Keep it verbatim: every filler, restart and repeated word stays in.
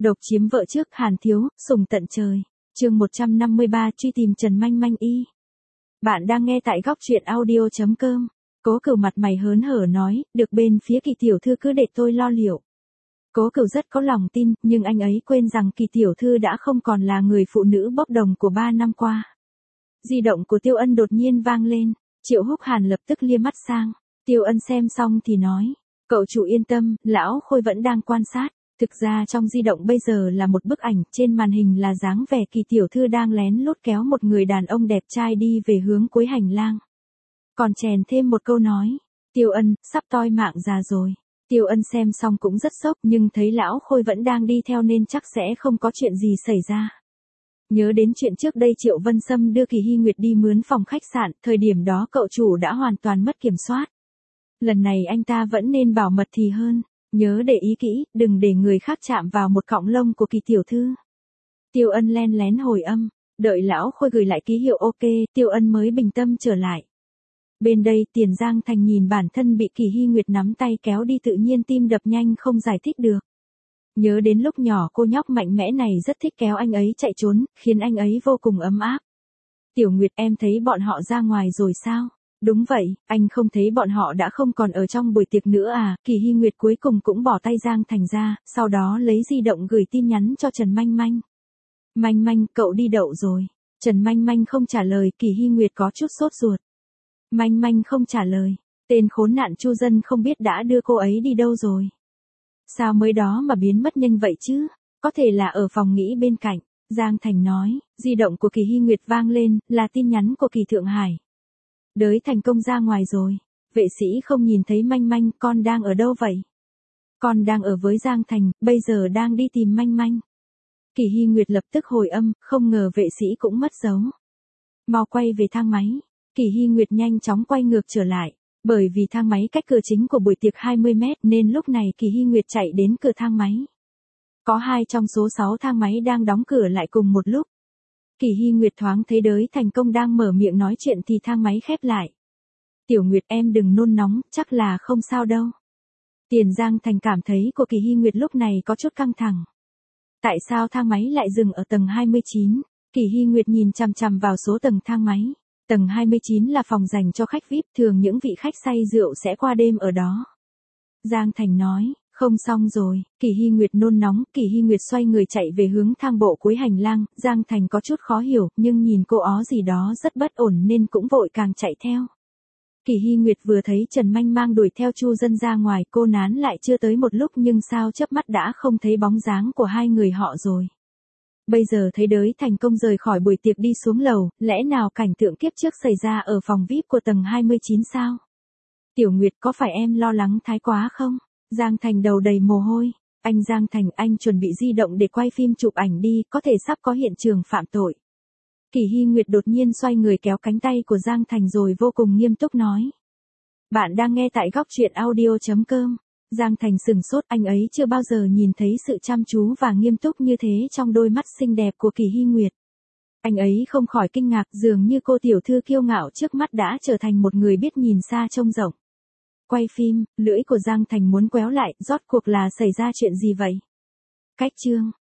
Độc chiếm vợ trước Hàn Thiếu, sùng tận trời. Chương một trăm năm mươi ba truy tìm Trần Manh Manh y. Bạn đang nghe tại góc truyện audio chấm com. Cố Cửu mặt mày hớn hở nói, được bên phía Kỳ tiểu thư cứ để tôi lo liệu. Cố Cửu rất có lòng tin, nhưng anh ấy quên rằng Kỳ tiểu thư đã không còn là người phụ nữ bốc đồng của ba năm qua. Di động của Tiêu Ân đột nhiên vang lên, Triệu Húc Hàn lập tức lia mắt sang. Tiêu Ân xem xong thì nói, cậu chủ yên tâm, lão Khôi vẫn đang quan sát. Thực ra trong di động bây giờ là một bức ảnh, trên màn hình là dáng vẻ Kỳ tiểu thư đang lén lút kéo một người đàn ông đẹp trai đi về hướng cuối hành lang. Còn chèn thêm một câu nói, Tiêu Ân, sắp toi mạng già rồi. Tiêu Ân xem xong cũng rất sốc, nhưng thấy lão Khôi vẫn đang đi theo nên chắc sẽ không có chuyện gì xảy ra. Nhớ đến chuyện trước đây Triệu Vân Sâm đưa Kỳ Hy Nguyệt đi mướn phòng khách sạn, thời điểm đó cậu chủ đã hoàn toàn mất kiểm soát. Lần này anh ta vẫn nên bảo mật thì hơn. Nhớ để ý kỹ, đừng để người khác chạm vào một cọng lông của Kỳ tiểu thư. Tiêu Ân len lén hồi âm, đợi lão Khôi gửi lại ký hiệu ok, Tiêu Ân mới bình tâm trở lại. Bên đây Tiền Giang Thành nhìn bản thân bị Kỳ Hy Nguyệt nắm tay kéo đi tự nhiên tim đập nhanh không giải thích được. Nhớ đến lúc nhỏ cô nhóc mạnh mẽ này rất thích kéo anh ấy chạy trốn, khiến anh ấy vô cùng ấm áp. Tiểu Nguyệt, em thấy bọn họ ra ngoài rồi sao? Đúng vậy, anh không thấy bọn họ đã không còn ở trong buổi tiệc nữa à? Kỳ Hy Nguyệt cuối cùng cũng bỏ tay Giang Thành ra, sau đó lấy di động gửi tin nhắn cho Trần Manh Manh. Manh Manh, cậu đi đậu rồi. Trần Manh Manh không trả lời, Kỳ Hy Nguyệt có chút sốt ruột. Manh Manh không trả lời, tên khốn nạn Chu Dân không biết đã đưa cô ấy đi đâu rồi. Sao mới đó mà biến mất nhanh vậy chứ? Có thể là ở phòng nghỉ bên cạnh. Giang Thành nói, di động của Kỳ Hy Nguyệt vang lên, là tin nhắn của Kỳ Thượng Hải. Đới thành công ra ngoài rồi. Vệ sĩ không nhìn thấy Manh Manh, con đang ở đâu vậy? Con đang ở với Giang Thành, bây giờ đang đi tìm Manh Manh. Kỳ Hy Nguyệt lập tức hồi âm, không ngờ vệ sĩ cũng mất dấu. Mau quay về thang máy. Kỳ Hy Nguyệt nhanh chóng quay ngược trở lại. Bởi vì thang máy cách cửa chính của buổi tiệc hai mươi mét nên lúc này Kỳ Hy Nguyệt chạy đến cửa thang máy. Có hai trong số sáu thang máy đang đóng cửa lại cùng một lúc. Kỳ Hy Nguyệt thoáng thấy Đới Thành Công đang mở miệng nói chuyện thì thang máy khép lại. Tiểu Nguyệt, em đừng nôn nóng, chắc là không sao đâu. Tiền Giang Thành cảm thấy của Kỳ Hy Nguyệt lúc này có chút căng thẳng. Tại sao thang máy lại dừng ở tầng hai mươi chín? Kỳ Hy Nguyệt nhìn chằm chằm vào số tầng thang máy. Tầng hai mươi chín là phòng dành cho khách vi ai pi, thường những vị khách say rượu sẽ qua đêm ở đó. Giang Thành nói, không xong rồi. Kỳ Hy Nguyệt nôn nóng, Kỳ Hy Nguyệt xoay người chạy về hướng thang bộ cuối hành lang, Giang Thành có chút khó hiểu, nhưng nhìn cô ó gì đó rất bất ổn nên cũng vội càng chạy theo. Kỳ Hy Nguyệt vừa thấy Trần Manh Mang đuổi theo Chu Dân ra ngoài, cô nán lại chưa tới một lúc nhưng sao chớp mắt đã không thấy bóng dáng của hai người họ rồi. Bây giờ thấy Đới Thành Công rời khỏi buổi tiệc đi xuống lầu, lẽ nào cảnh tượng kiếp trước xảy ra ở phòng vi ai pi của tầng hai mươi chín sao? Tiểu Nguyệt, có phải em lo lắng thái quá không? Giang Thành đầu đầy mồ hôi. Anh Giang Thành, anh chuẩn bị di động để quay phim chụp ảnh đi, có thể sắp có hiện trường phạm tội. Kỳ Hy Nguyệt đột nhiên xoay người kéo cánh tay của Giang Thành rồi vô cùng nghiêm túc nói. Bạn đang nghe tại góc truyện audio chấm com. Giang Thành sừng sốt, anh ấy chưa bao giờ nhìn thấy sự chăm chú và nghiêm túc như thế trong đôi mắt xinh đẹp của Kỳ Hy Nguyệt. Anh ấy không khỏi kinh ngạc, dường như cô tiểu thư kiêu ngạo trước mắt đã trở thành một người biết nhìn xa trông rộng. Quay phim, lưỡi của Giang Thành muốn quéo lại, rốt cuộc là xảy ra chuyện gì vậy? Cách chương